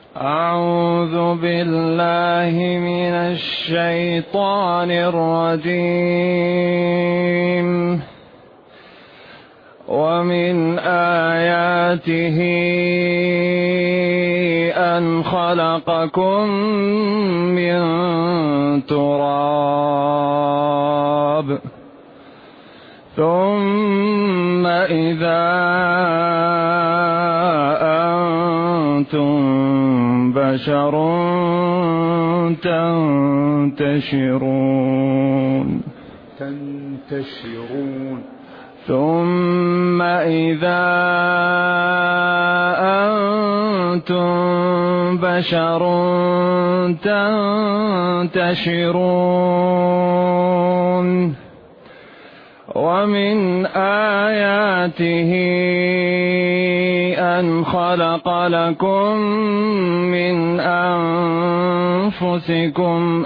أعوذ بالله من الشيطان الرجيم. ومن آياته أن خلقكم من تراب ثم إذا أنتم بشر تنتشرون ثم إذا أنتم بشر تنتشرون ومن آياته أن خلق لكم من أنفسكم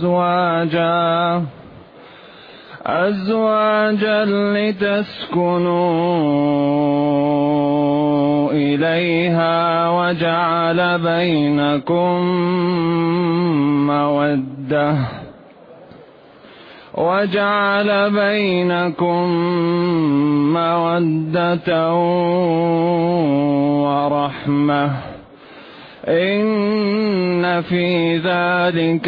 أزواجا لتسكنوا إليها وجعل بينكم مودة ورحمة إن في ذلك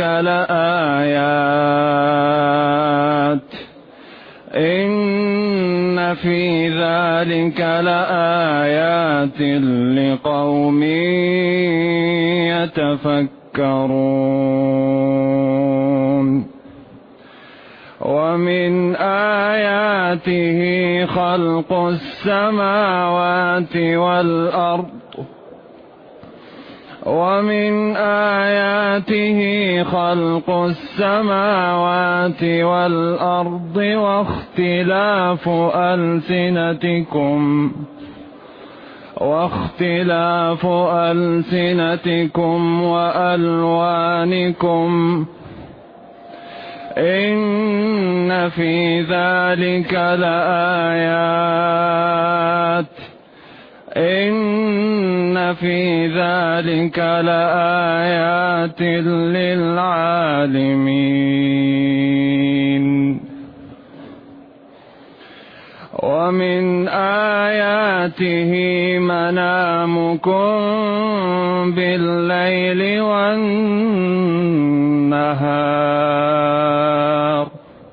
لآيات لقوم يتفكرون. ومن آياته خلق السماوات والأرض واختلاف ألسنتكم وألوانكم إن في ذلك لآيات للعالمين. ومن آياته منامكم بالليل والنهار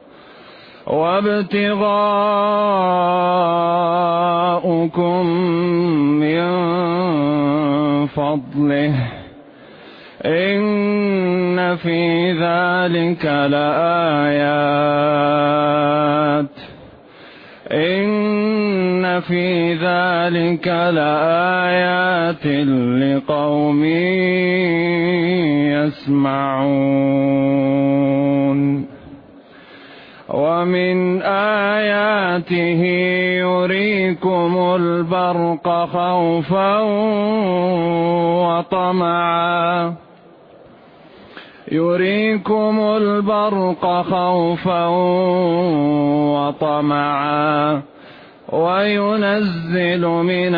وابتغاؤكم من فضله إن في ذلك لآيات لقوم يسمعون. ومن آياته يريكم البرق خوفا وطمعا وينزل من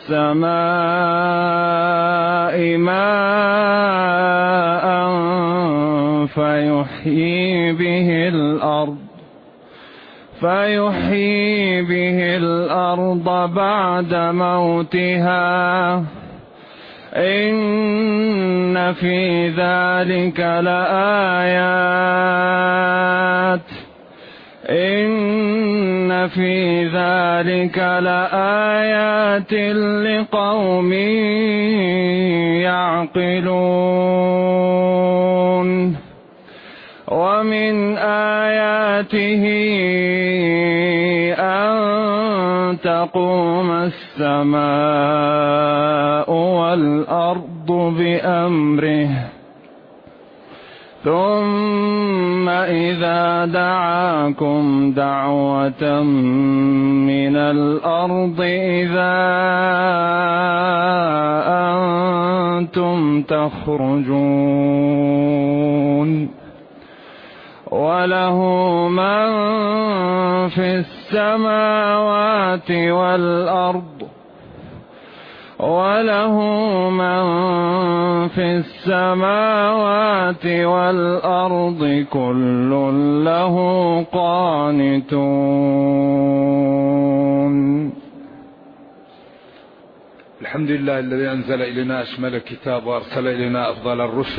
السماء ماء فيحيي به الأرض بعد موتها إن في ذلك لآيات لقوم يعقلون. ومن آياته أن تقوم السماء والأرض بأمره ثم إذا دعاكم دعوة من الأرض إذا أنتم تخرجون. وله من في السماوات والأرض وله من في السماوات والأرض كل له قانتون. الحمد لله الذي أنزل إلينا أشمل الكتاب وأرسل إلينا أفضل الرسل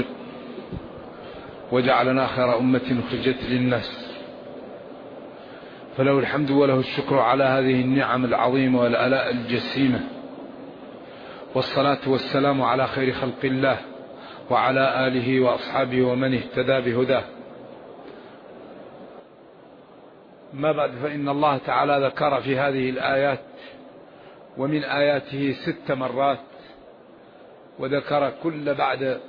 وجعلنا خير أمة أخرجت للناس، فله الحمد وله الشكر على هذه النعم العظيمة والآلاء الجسيمة، والصلاة والسلام على خير خلق الله وعلى آله وأصحابه ومن اهتدى بهداه. ما بعد، فإن الله تعالى ذكر في هذه الآيات ومن آياته 6 مرات، وذكر كل بعد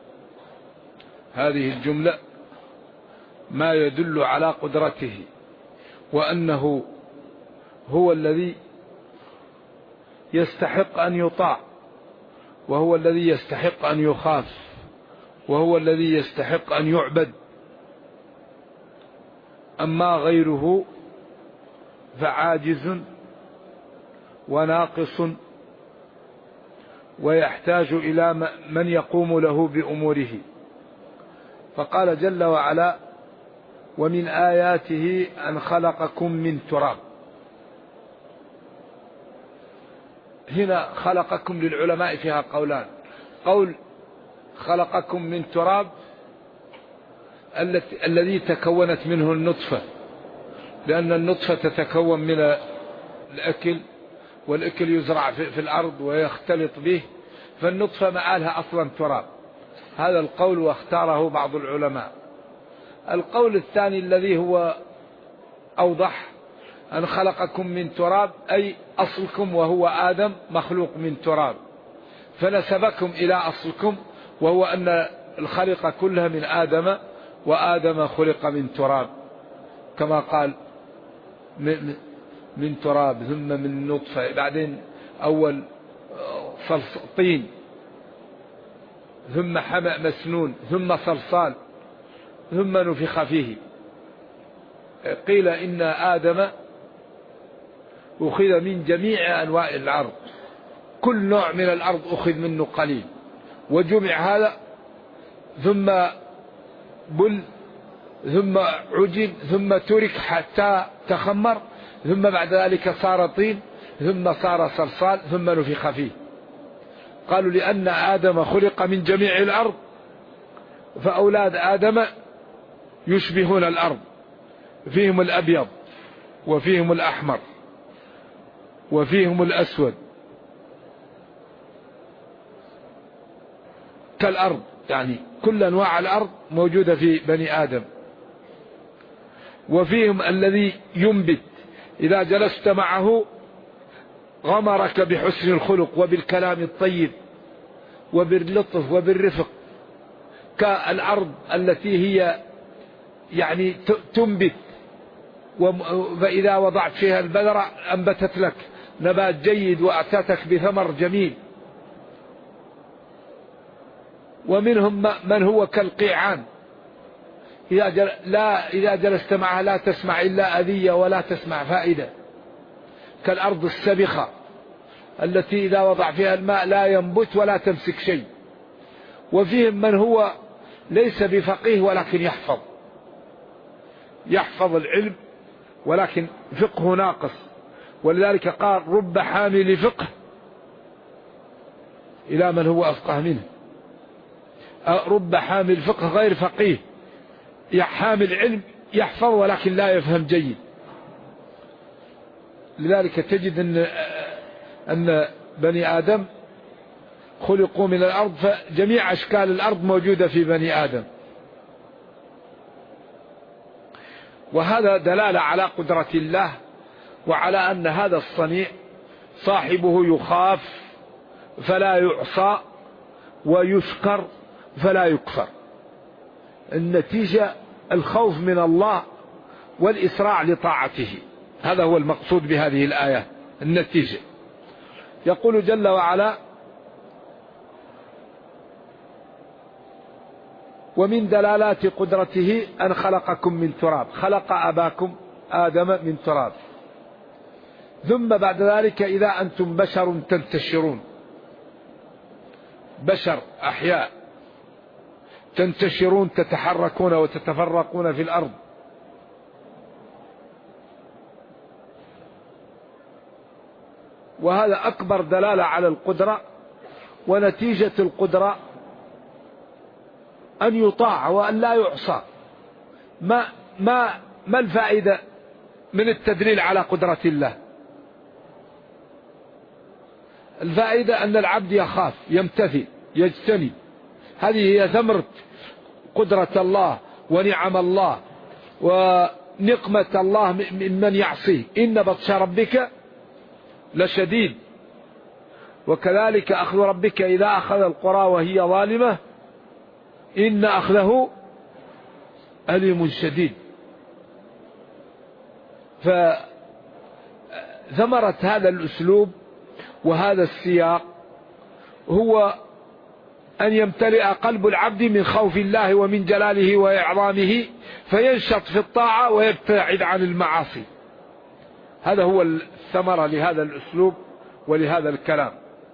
هذه الجملة ما يدل على قدرته، وأنه هو الذي يستحق أن يطاع، وهو الذي يستحق أن يخاف، وهو الذي يستحق أن يعبد. أما غيره فعاجز وناقص ويحتاج إلى من يقوم له بأموره. فقال جل وعلا: ومن آياته أن خلقكم من تراب. هنا خلقكم للعلماء فيها قولان: قول خلقكم من تراب الذي تكونت منه النطفة، لأن النطفة تتكون من الأكل، والأكل يزرع في الأرض ويختلط به، فالنطفة مآلها أصلا تراب. هذا القول واختاره بعض العلماء. القول الثاني الذي هو أوضح: أن خلقكم من تراب، أي أصلكم وهو آدم مخلوق من تراب، فنسبكم إلى أصلكم، وهو أن الخلق كلها من آدم، وآدم خلق من تراب، كما قال: من تراب ثم من نطفة، بعدين أول طين، ثم حمأ مسنون، ثم صلصال، ثم نفخ فيه. قيل إن آدم أخذ من جميع أنواع الأرض، كل نوع من الأرض أخذ منه قليل، وجمع هذا، ثم بل، ثم عجن، ثم ترك حتى تخمر، ثم بعد ذلك صار طين، ثم صار صلصال، ثم نفخ فيه. قالوا لأن آدم خلق من جميع الأرض، فأولاد آدم يشبهون الأرض، فيهم الأبيض وفيهم الأحمر وفيهم الأسود كالأرض، يعني كل أنواع الأرض موجودة في بني آدم. وفيهم الذي ينبت، إذا جلست معه غمرك بحسن الخلق وبالكلام الطيب وباللطف وبالرفق، كالأرض التي هي يعني تنبت، فإذا وضعت فيها البذرة أنبتت لك نبات جيد وأتتك بثمر جميل. ومنهم من هو كالقيعان، إذا جلست معها لا تسمع إلا أذية ولا تسمع فائدة، كالأرض السبخة التي إذا وضع فيها الماء لا ينبت ولا تمسك شيء. وفيهم من هو ليس بفقيه ولكن يحفظ العلم، ولكن فقه ناقص، ولذلك قال: رب حامل فقه إلى من هو أفقه منه. رب حامل فقه غير فقيه، حامل علم يحفظ ولكن لا يفهم جيد. لذلك تجد أن بني آدم خلقوا من الأرض، فجميع أشكال الأرض موجودة في بني آدم. وهذا دلالة على قدرة الله، وعلى أن هذا الصنيع صاحبه يخاف فلا يعصى، ويشكر فلا يكفر. النتيجة الخوف من الله والإسراع لطاعته، هذا هو المقصود بهذه الآية، النتيجة. يقول جل وعلا: ومن دلالات قدرته أن خلقكم من تراب، خلق أباكم آدم من تراب، ثم بعد ذلك إذا أنتم بشر تنتشرون، بشر أحياء تنتشرون تتحركون وتتفرقون في الأرض. وهذا أكبر دلالة على القدرة، ونتيجة القدرة أن يطاع وأن لا يعصى. ما الفائدة من التدليل على قدرة الله؟ الفائدة أن العبد يخاف، يمتثل، يجتنب. هذه هي ثمرة قدرة الله ونعم الله ونقمة الله ممن يعصيه. إن بطش ربك لشديد، وكذلك أخذ ربك إذا أخذ القرى وهي ظالمة إن أخذه أليم شديد. فثمرة هذا الأسلوب وهذا السياق هو أن يمتلئ قلب العبد من خوف الله ومن جلاله وإعظامه، فينشط في الطاعة ويبتعد عن المعاصي. هذا هو الثمرة لهذا الأسلوب ولهذا الكلام.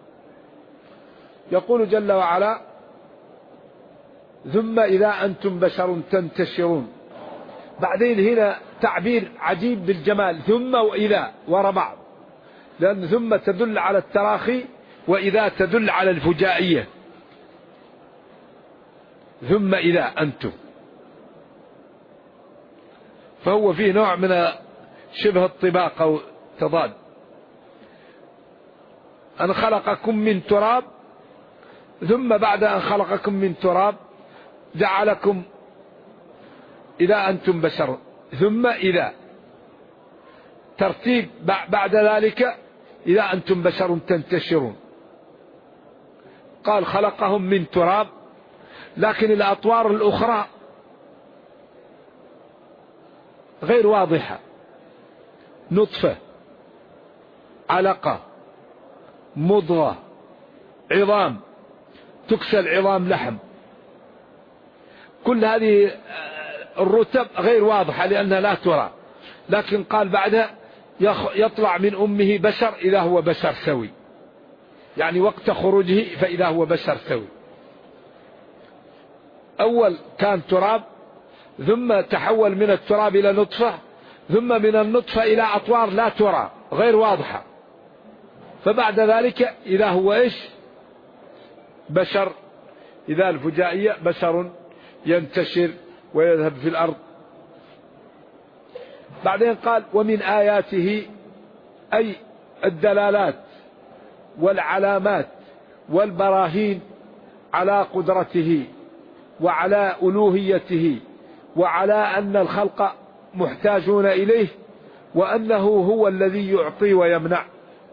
يقول جل وعلا: ثم إذا أنتم بشر تنتشرون. بعدين هنا تعبير عجيب بالجمال، ثم وإذا وراء بعض، لأن ثم تدل على التراخي وإذا تدل على الفجائية. ثم إذا أنتم، فهو فيه نوع من شبه الطباق أو تضاد. أن خلقكم من تراب، ثم بعد أن خلقكم من تراب جعلكم إذا أنتم بشر، ثم إذا ترتيب بعد ذلك إذا أنتم بشر تنتشرون. قال خلقهم من تراب، لكن الأطوار الأخرى غير واضحة. نطفة، علقة، مضغة، عظام، تكسى العظام لحم. كل هذه الرتب غير واضحة لأنها لا ترى، لكن قال بعدها يطلع من أمه بشر إذا هو بشر سوي، يعني وقت خروجه فإذا هو بشر سوي. أول كان تراب، ثم تحول من التراب إلى نطفة، ثم من النطفة إلى أطوار لا ترى غير واضحة، فبعد ذلك إذا هو إيش؟ بشر. إذا الفجائية بشر ينتشر ويذهب في الأرض. بعدين قال ومن آياته، أي الدلالات والعلامات والبراهين على قدرته وعلى ألوهيته وعلى أن الخلق محتاجون إليه وأنه هو الذي يعطي ويمنع.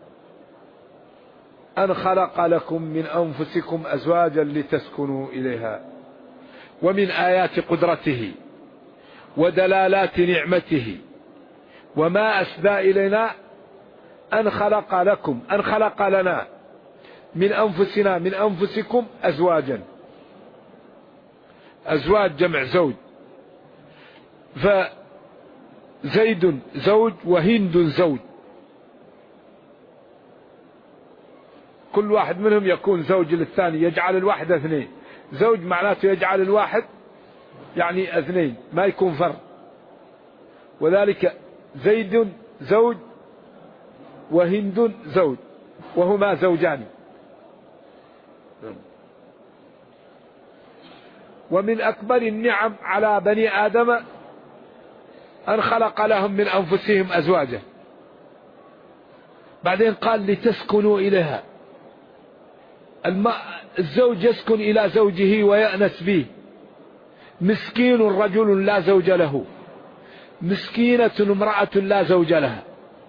أن خلق لكم من أنفسكم أزواجا لتسكنوا إليها. ومن آيات قدرته ودلالات نعمته وما أسدى إلينا أن خلق لكم، أن خلق لنا من أنفسنا من أنفسكم أزواجا. أزواج جمع زوج، فزيد زوج وهند زوج، كل واحد منهم يكون زوج للثاني، يجعل الواحد اثنين. زوج معناته يجعل الواحد يعني اثنين، ما يكون فرد. وذلك زيد زوج وهند زوج، وهما زوجان. ومن أكبر النعم على بني آدم أن خلق لهم من أنفسهم أزواجا. بعدين قال لتسكنوا إليها. الزوج يسكن إلى زوجه ويأنس به. مسكين رجل لا زوج له، مسكينة امرأة لا زوج لها.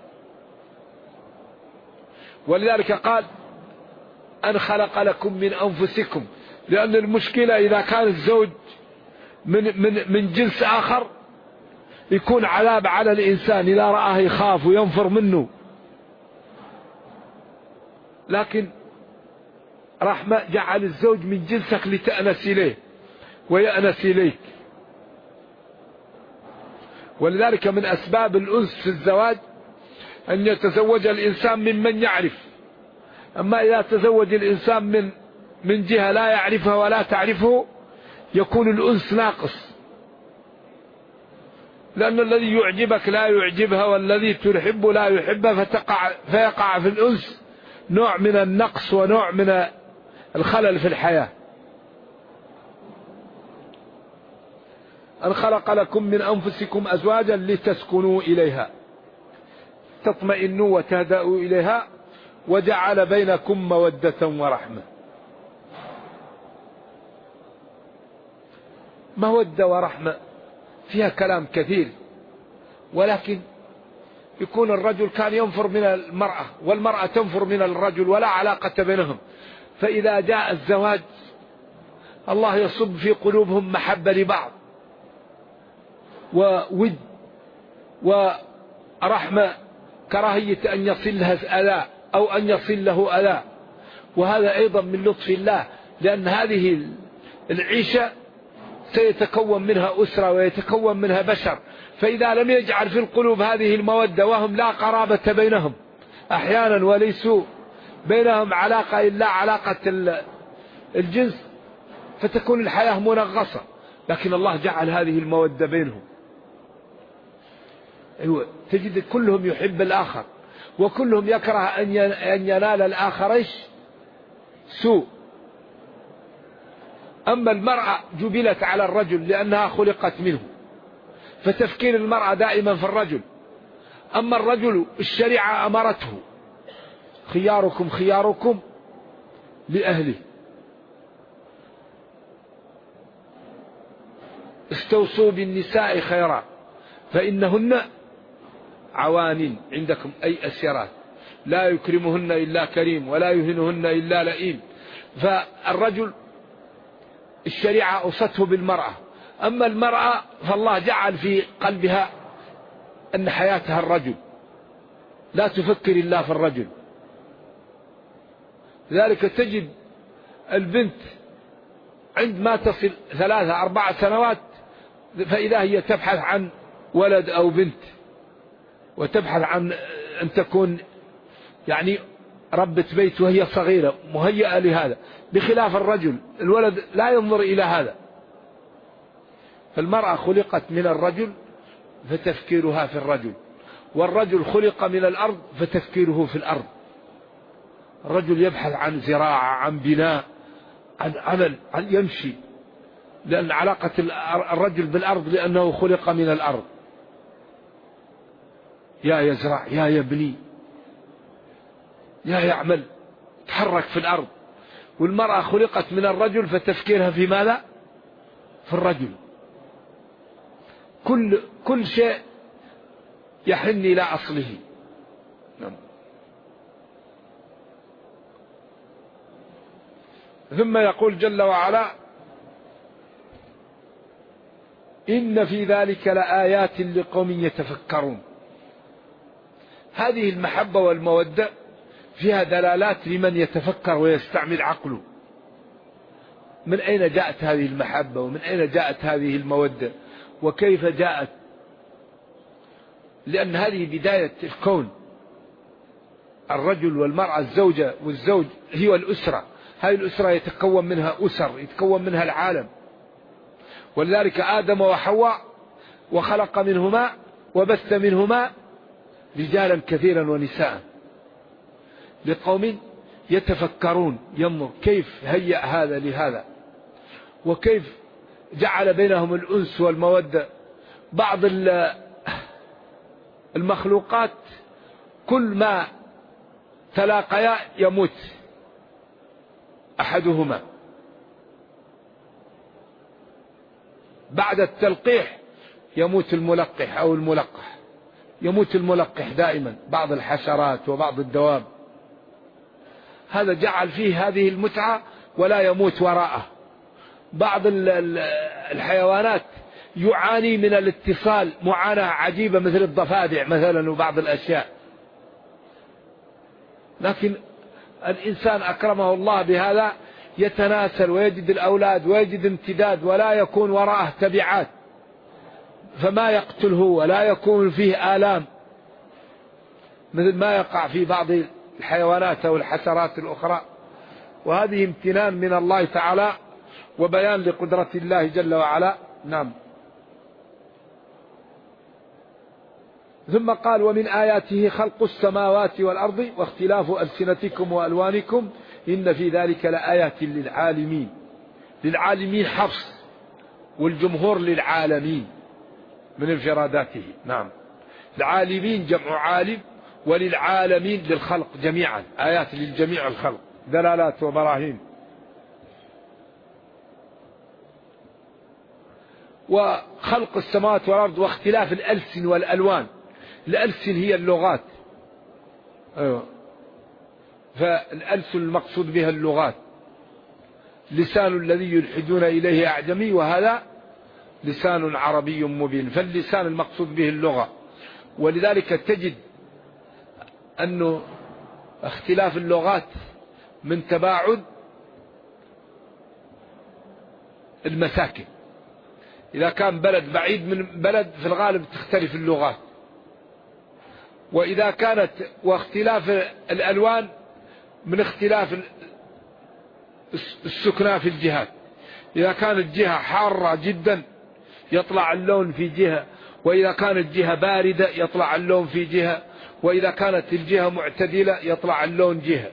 ولذلك قال أن خلق لكم من أنفسكم، لأن المشكلة إذا كان الزوج من جنس آخر يكون عذاب على الإنسان، إذا رآه يخاف وينفر منه. لكن رحمة جعل الزوج من جنسك لتأنس إليه ويأنس إليك. ولذلك من أسباب الأنس في الزواج أن يتزوج الإنسان ممن يعرف. أما إذا تزوج الإنسان من جهة لا يعرفها ولا تعرفه يكون الأنس ناقص، لأن الذي يعجبك لا يعجبها، والذي تحب لا يحبها، فيقع في الأنس نوع من النقص ونوع من الخلل في الحياة. أن خلق لكم من أنفسكم أزواجا لتسكنوا إليها، تطمئنوا وتهدأوا إليها، وجعل بينكم مودة ورحمة. مودة ورحمة فيها كلام كثير، ولكن يكون الرجل كان ينفر من المرأة والمرأة تنفر من الرجل ولا علاقة بينهم، فإذا جاء الزواج الله يصب في قلوبهم محبة لبعض وود ورحمة، كراهية أن يصل لها أذى أو أن يصل له أذى. وهذا أيضا من لطف الله، لأن هذه العيشة سيتكون منها أسرة ويتكون منها بشر، فإذا لم يجعل في القلوب هذه المودة وهم لا قرابة بينهم أحيانا وليسوا بينهم علاقة إلا علاقة الجنس، فتكون الحياة منغصة. لكن الله جعل هذه المودة بينهم. أيوة، تجد كلهم يحب الآخر، وكلهم يكره أن ينال الآخر سوء. أما المرأة جبلت على الرجل لأنها خلقت منه، فتفكير المرأة دائما في الرجل. أما الرجل الشريعة أمرته خياركم خياركم لأهله، استوصوا بالنساء خيرا فإنهن عوان عندكم، أي أسيرات، لا يكرمهن إلا كريم ولا يهنهن إلا لئيم. فالرجل الشريعة أوصته بالمرأة، أما المرأة فالله جعل في قلبها أن حياتها الرجل، لا تفكر إلا في الرجل. لذلك تجد البنت عندما تصل 3-4 سنوات فإذا هي تبحث عن ولد أو بنت، وتبحث عن أن تكون يعني ربة بيت وهي صغيرة مهيئة لهذا، بخلاف الرجل الولد لا ينظر إلى هذا. فالمرأة خلقت من الرجل فتفكيرها في الرجل، والرجل خلق من الأرض فتفكيره في الأرض. الرجل يبحث عن زراعة، عن بناء، عن عمل، عن يمشي، لأن علاقة الرجل بالأرض لأنه خلق من الأرض. يا يزرع، يا يبني، يا يعمل، تحرك في الأرض. والمرأة خلقت من الرجل فتفكيرها في ماذا؟ في الرجل. كل شيء يحن إلى أصله. ثم يقول جل وعلا: إن في ذلك لآيات لقوم يتفكرون. هذه المحبة والمودة فيها دلالات لمن يتفكر ويستعمل عقله. من أين جاءت هذه المحبة، ومن أين جاءت هذه المودة، وكيف جاءت؟ لأن هذه بداية الكون، الرجل والمرأة، الزوجة والزوج، هي الأسرة. هذه الأسرة يتكون منها أسر، يتكون منها العالم. ولذلك آدم وحواء وخلق منهما وبث منهما رجالا كثيرا ونساء، لقوم يتفكرون، ينظر كيف هيأ هذا لهذا، وكيف جعل بينهم الأنس والمودة. بعض المخلوقات كل ما تلاقيا يموت أحدهما، بعد التلقيح يموت الملقح أو الملقح، يموت الملقح دائما، بعض الحشرات وبعض الدواب. هذا جعل فيه هذه المتعة ولا يموت وراءه. بعض الحيوانات يعاني من الاتصال معاناة عجيبة، مثل الضفادع مثلا وبعض الأشياء، لكن الإنسان أكرمه الله بهذا يتناسل ويجد الأولاد ويجد امتداد ولا يكون وراءه تبعات، فما يقتله ولا يكون فيه آلام مثل ما يقع في بعض الحيوانات أو الحشرات الأخرى. وهذه امتنان من الله تعالى وبيان لقدرة الله جل وعلا. نعم. ثم قال ومن آياته خلق السماوات والأرض واختلاف ألسنتكم وألوانكم إن في ذلك لآيات للعالمين. للعالمين حفص، والجمهور للعالمين من انفراداته. نعم. العالمين جمع عالم، وللعالمين للخلق جميعا، آيات للجميع الخلق، دلالات وبراهين. وخلق السماوات والأرض واختلاف الألسن والألوان. الألسن هي اللغات، أيوة. فالألسن المقصود بها اللغات. لسان الذي يلحدون إليه أعجمي وهذا لسان عربي مبين، فاللسان المقصود به اللغة. ولذلك تجد أنه اختلاف اللغات من تباعد المساكن. إذا كان بلد بعيد من بلد في الغالب تختلف اللغات. وإذا كانت واختلاف الألوان من اختلاف السكنى في الجهات. إذا كانت جهة حارة جدا يطلع اللون في جهة، وإذا كانت جهة باردة يطلع اللون في جهة، وإذا كانت الجهة معتدلة يطلع اللون جهة.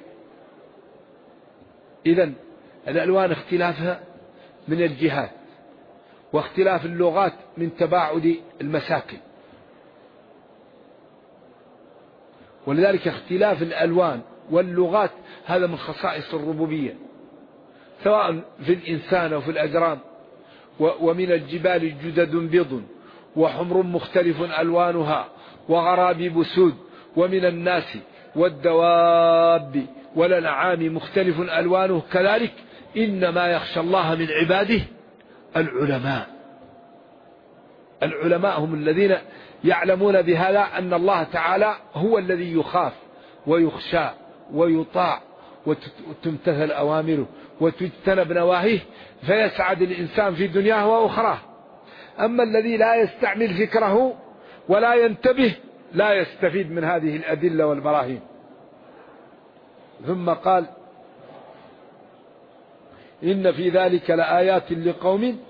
إذن الألوان اختلافها من الجهات، واختلاف اللغات من تباعد المساكن. ولذلك اختلاف الألوان واللغات هذا من خصائص الربوبية، سواء في الإنسان أو في الأجرام. ومن الجبال جدد بيض وحمر مختلف ألوانها وغرابيب سود ومن الناس والدواب والأنعام مختلف ألوانه كذلك إنما يخشى الله من عباده العلماء. العلماء هم الذين يعلمون بهذا أن الله تعالى هو الذي يخاف ويخشى ويطاع وتمتثل أوامره وتجتنب نواهيه، فيسعد الإنسان في دنياه وأخراه. أما الذي لا يستعمل فكره ولا ينتبه لا يستفيد من هذه الأدلة والبراهين. ثم قال إن في ذلك لآيات لقوم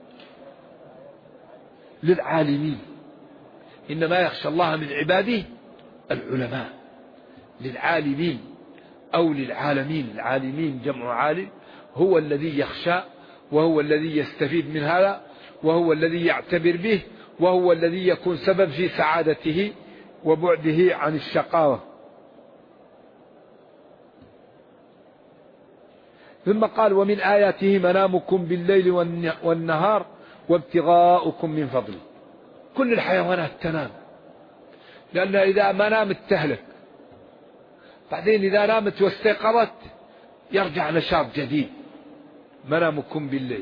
للعالمين. إنما يخشى الله من عباده العلماء. للعالمين أو للعالمين. العالمين جمع عالم، هو الذي يخشى وهو الذي يستفيد من هذا وهو الذي يعتبر به وهو الذي يكون سبب في سعادته وبعده عن الشقاوة. ثم قال ومن آياته منامكم بالليل والنهار وابتغاؤكم من فضله. كل الحيوانات تنام، لأن إذا ما نامت تهلك، بعدين إذا نامت واستيقظت يرجع نشاط جديد. منامكم بالليل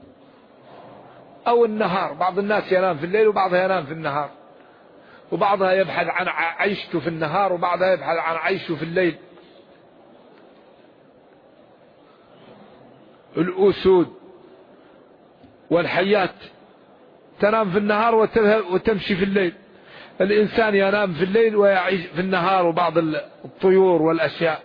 أو النهار. بعض الناس ينام في الليل وبعضها ينام في النهار، وبعضها يبحث عن عيشته في النهار وبعضها يبحث عن عيشه في الليل. الأسود والحيات تنام في النهار وتمشي في الليل. الإنسان ينام في الليل ويعيش في النهار، وبعض الطيور والأشياء.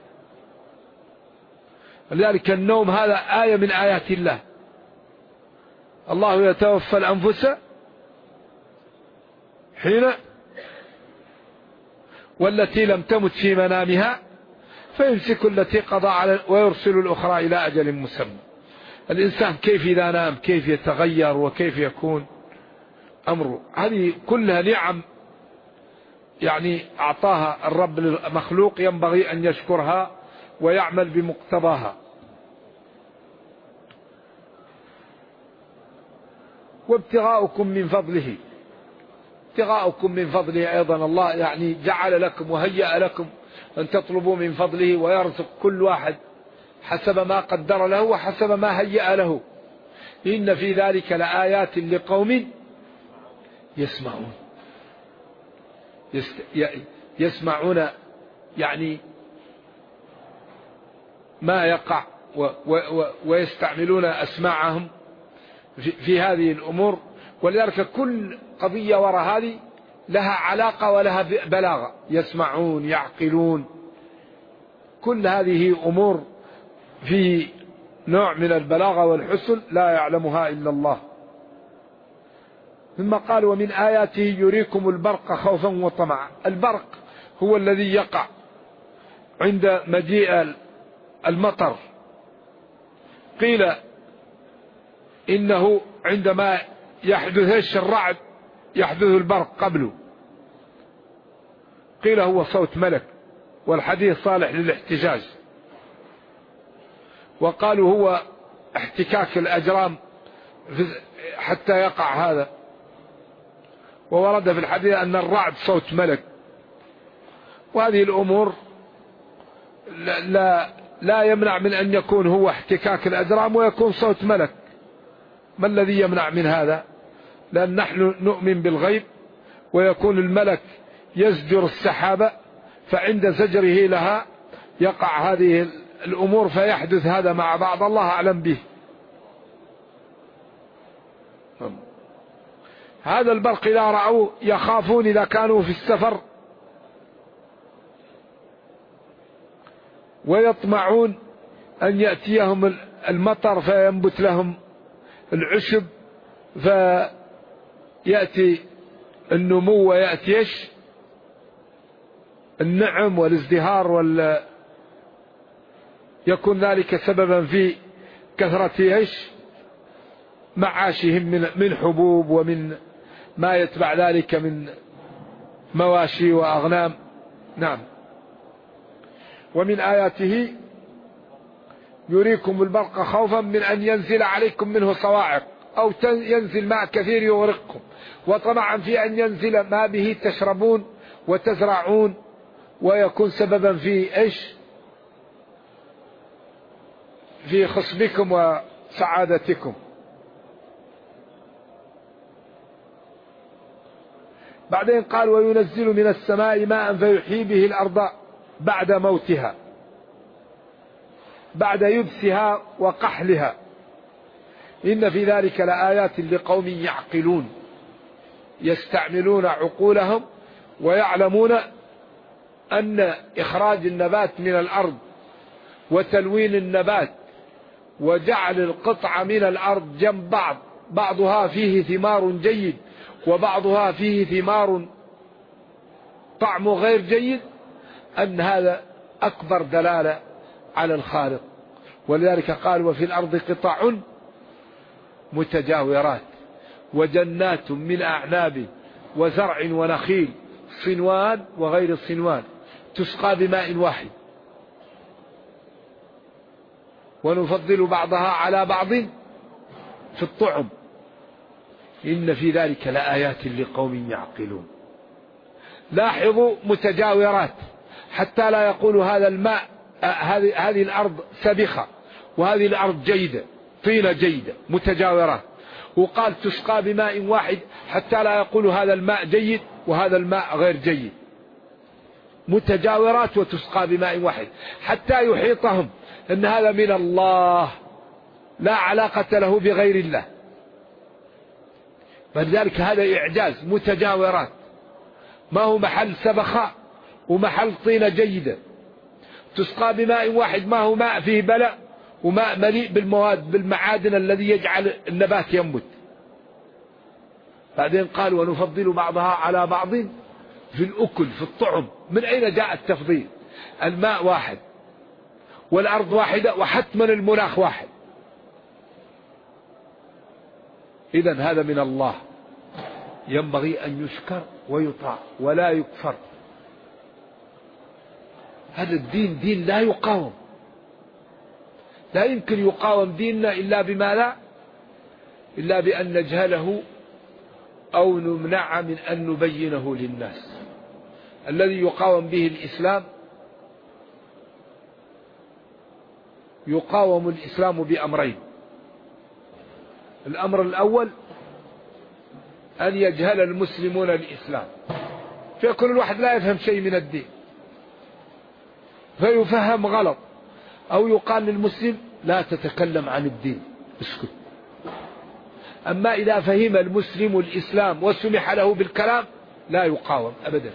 لذلك النوم هذا آية من آيات الله. الله يتوفى الأنفس حين والتي لم تمت في منامها فيمسك التي قضى على ويرسل الأخرى إلى أجل مسمى. الإنسان كيف إذا نام كيف يتغير وكيف يكون أمره. هذه كلها نعم يعني أعطاها الرب للمخلوق، ينبغي أن يشكرها ويعمل بمقتضاها. وابتغاؤكم من فضله. ابتغاؤكم من فضله أيضا الله يعني جعل لكم وهيأ لكم أن تطلبوا من فضله، ويرزق كل واحد حسب ما قدر له وحسب ما هيأ له. إن في ذلك لآيات لقوم يسمعون. يسمعون يعني ما يقع ويستعملون أسماعهم في هذه الأمور. ولذلك كل قضية وراء هذه لها علاقة ولها بلاغة. يسمعون، يعقلون، كل هذه أمور في نوع من البلاغة والحسن لا يعلمها إلا الله. ثم قال ومن آياته يريكم البرق خوفا وطمعا. البرق هو الذي يقع عند مجيء المطر. قيل إنه عندما يحدث الرعد يحدث البرق قبله. قيل هو صوت ملك، والحديث صالح للاحتجاج. وقالوا هو احتكاك الأجرام حتى يقع هذا. وورد في الحديث أن الرعد صوت ملك. وهذه الأمور لا يمنع من أن يكون هو احتكاك الأجرام ويكون صوت ملك. ما الذي يمنع من هذا؟ لأن نحن نؤمن بالغيب، ويكون الملك يزجر السحابة، فعند زجره لها يقع هذه الأمور فيحدث هذا مع بعض، الله أعلم به. هذا البرق إذا رأوا يخافون إذا كانوا في السفر، ويطمعون أن يأتيهم المطر فينبت لهم العشب، فيأتي النمو ويأتي النعم والازدهار، يكون ذلك سببا في كثرة معاشهم من حبوب ومن ما يتبع ذلك من مواشي وأغنام. نعم. ومن آياته يريكم البرق خوفا من أن ينزل عليكم منه صواعق أو ينزل ماء كثير يغرقكم، وطمعا في أن ينزل ما به تشربون وتزرعون، ويكون سببا في في خصبكم وسعادتكم. بعدين قال وينزل من السماء ماء فيحيي به الأرض بعد موتها، بعد يبسها وقحلها. إن في ذلك لآيات لقوم يعقلون يستعملون عقولهم ويعلمون أن إخراج النبات من الأرض وتلوين النبات وجعل القطعة من الأرض جنب بعض، بعضها فيه ثمار جيد وبعضها فيه ثمار طعمه غير جيد، أن هذا أكبر دلالة على الخالق. ولذلك قال وفي الأرض قطع متجاورات وجنات من أعناب وزرع ونخيل صنوان وغير صنوان تسقى بماء واحد ونفضل بعضها على بعض في الطعم إن في ذلك لآيات لقوم يعقلون. لاحظوا متجاورات حتى لا يقولوا هذا الماء هذه الأرض سبخة وهذه الأرض جيدة طينة جيدة متجاورات. وقال تسقى بماء واحد حتى لا يقولوا هذا الماء جيد وهذا الماء غير جيد، متجاورات وتسقى بماء واحد حتى يحيطهم أن هذا من الله لا علاقة له بغير الله. فلذلك هذا إعجاز، متجاورات، ما هو محل سبخاء ومحل طينة جيدة، تسقى بماء واحد، ما هو ماء فيه بلاء وماء مليء بالمواد بالمعادن الذي يجعل النبات ينبت. بعدين قال ونفضل بعضها على بعض في الأكل في الطعم. من أين جاء التفضيل؟ الماء واحد والأرض واحدة وحتما المناخ واحد. إذن هذا من الله ينبغي أن يشكر ويطاع ولا يكفر. هذا الدين دين لا يقاوم، لا يمكن يقاوم ديننا إلا بما لا إلا بأن نجهله أو نمنع من أن نبينه للناس. الذي يقاوم به الإسلام يقاوم الإسلام بأمرين. الأمر الأول أن يجهل المسلمون الإسلام، فيكون الواحد لا يفهم شيء من الدين فيفهم غلط، أو يقال للمسلم لا تتكلم عن الدين اسكت. أما إذا فهم المسلم الإسلام وسمح له بالكلام لا يقاوم أبدا.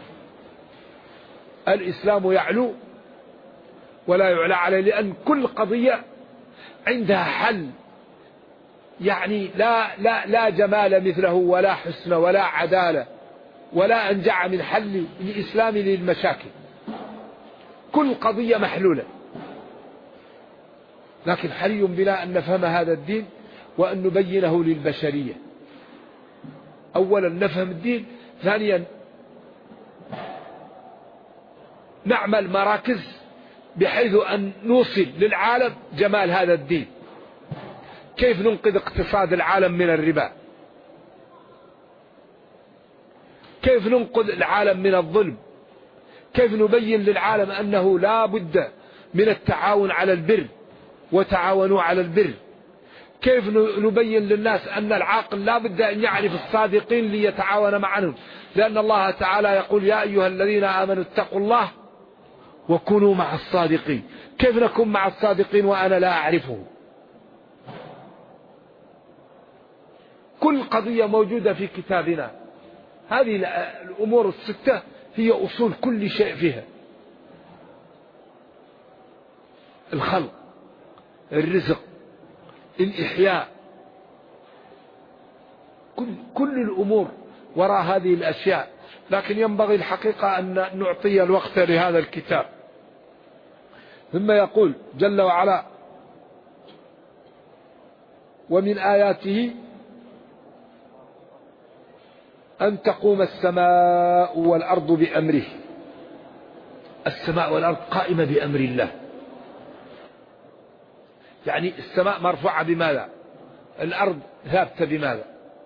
الإسلام يعلو ولا يعلى عليه، لأن كل قضية عندها حل، يعني لا جمال مثله ولا حسن ولا عدالة ولا أنجع من حل الإسلام للمشاكل. كل قضية محلولة، لكن حري بنا أن نفهم هذا الدين وأن نبينه للبشرية. أولا نفهم الدين، ثانيا نعمل مراكز بحيث أن نوصل للعالم جمال هذا الدين. كيف ننقذ اقتصاد العالم من الربا، كيف ننقذ العالم من الظلم، كيف نبين للعالم أنه لا بد من التعاون على البر وتعاونوا على البر، كيف نبين للناس أن العاقل لا بد أن يعرف الصادقين ليتعاون معهم، لأن الله تعالى يقول يا أيها الذين آمنوا اتقوا الله وكونوا مع الصادقين. كيف نكون مع الصادقين وأنا لا أعرفهم؟ كل قضية موجودة في كتابنا. هذه الأمور الستة هي أصول كل شيء فيها: الخلق، الرزق، الإحياء، كل الأمور وراء هذه الأشياء. لكن ينبغي الحقيقة أن نعطي الوقت لهذا الكتاب. ثم يقول جل وعلا: ومن آياته أن تقوم السماء والأرض بأمره. السماء والأرض قائمة بأمر الله، يعني السماء مرفوعة بماذا؟ الأرض ثابتة بماذا؟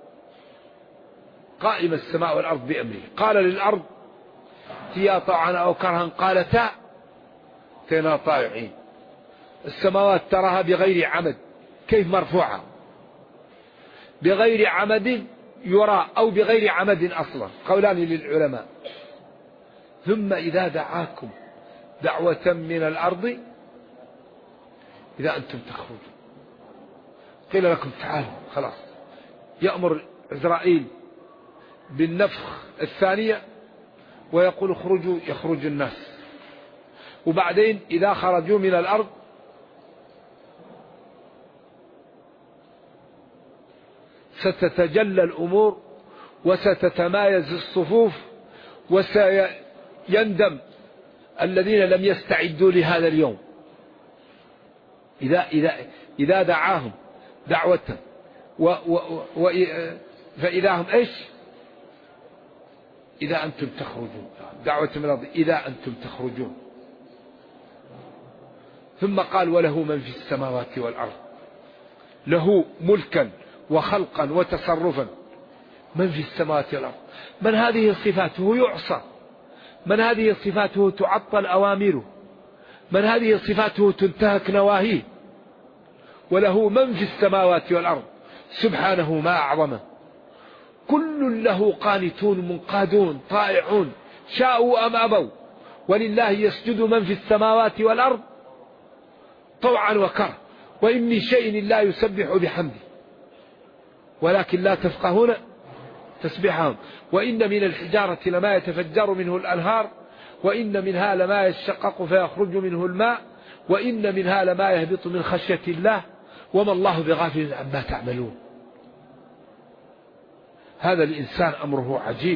قائمة السماء والأرض بأمره. قال للأرض ائتيا طوعا أو كرها قالتا ائتينا طائعين. السماوات تراها بغير عمد، كيف مرفوعة؟ بغير عمد يرى أو بغير عمد أصلا، قولان للعلماء. ثم إذا دعاكم دعوة من الأرض إذا أنتم تخرجون، قيل لكم تعالوا، خلاص يأمر إسرائيل بالنفخ الثانية ويقول اخرجوا، يخرج الناس. وبعدين إذا خرجوا من الأرض ستتجلى الأمور وستتمايز الصفوف وسيندم الذين لم يستعدوا لهذا اليوم. إذا دعاهم دعوة فإذا هم إيش؟ إذا أنتم تخرجون، دعوة من الأرض إذا أنتم تخرجون. ثم قال وله من في السماوات والأرض، له ملكا وخلقا وتصرفا. من في السماوات والأرض، من هذه صفاته يعصى، من هذه صفاته تعطل أوامره، من هذه صفاته تنتهك نواهيه. وله من في السماوات والأرض سبحانه ما أعظمه. كل له قانتون منقادون طائعون شاءوا أم أبوا، ولله يسجد من في السماوات والأرض طوعا وكرها، وإن من شيء لا يسبح بحمده ولكن لا تفقهون تسبحهم. وإن من الحجارة لما يتفجر منه الأنهار، وإن منها لما يشقق فيخرج منه الماء، وإن منها لما يهبط من خشية الله وما الله بغافل عما تعملون. هذا الإنسان أمره عجيب.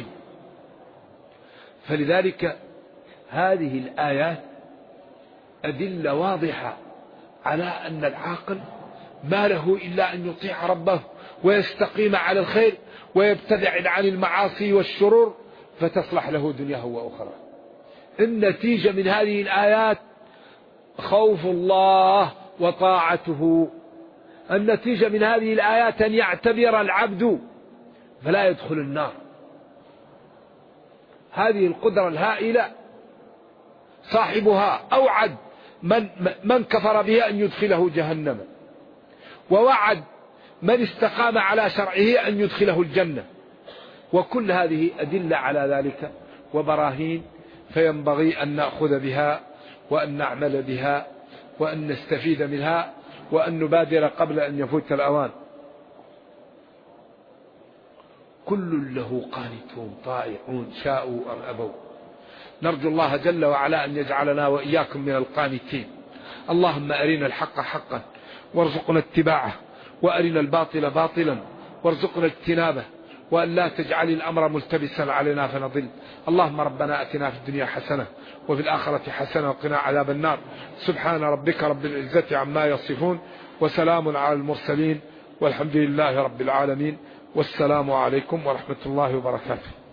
فلذلك هذه الآيات أدلة واضحة على أن العاقل ما له إلا أن يطيع ربه ويستقيم على الخير ويبتعد عن المعاصي والشرور فتصلح له دنياه وأخرى. النتيجة من هذه الآيات خوف الله وطاعته. النتيجة من هذه الآيات أن يعتبر العبد فلا يدخل النار. هذه القدرة الهائلة صاحبها أوعد من كفر بها أن يدخله جهنم، ووعد من استقام على شرعه أن يدخله الجنة. وكل هذه أدلة على ذلك وبراهين، فينبغي أن نأخذ بها وأن نعمل بها وأن نستفيد منها وأن نبادر قبل أن يفوت الأوان. كل له قانتون طائعون شاءوا أم أبوا. نرجو الله جل وعلا أن يجعلنا وإياكم من القانتين. اللهم أرنا الحق حقا وارزقنا اتباعه، وأرنا الباطل باطلا وارزقنا اجتنابه، وأن لا تجعل الأمر ملتبسا علينا فنضل. اللهم ربنا أتنا في الدنيا حسنة وفي الآخرة حسنة وقنا عذاب النار. سبحان ربك رب العزة عما يصفون، وسلام على المرسلين، والحمد لله رب العالمين، والسلام عليكم ورحمة الله وبركاته.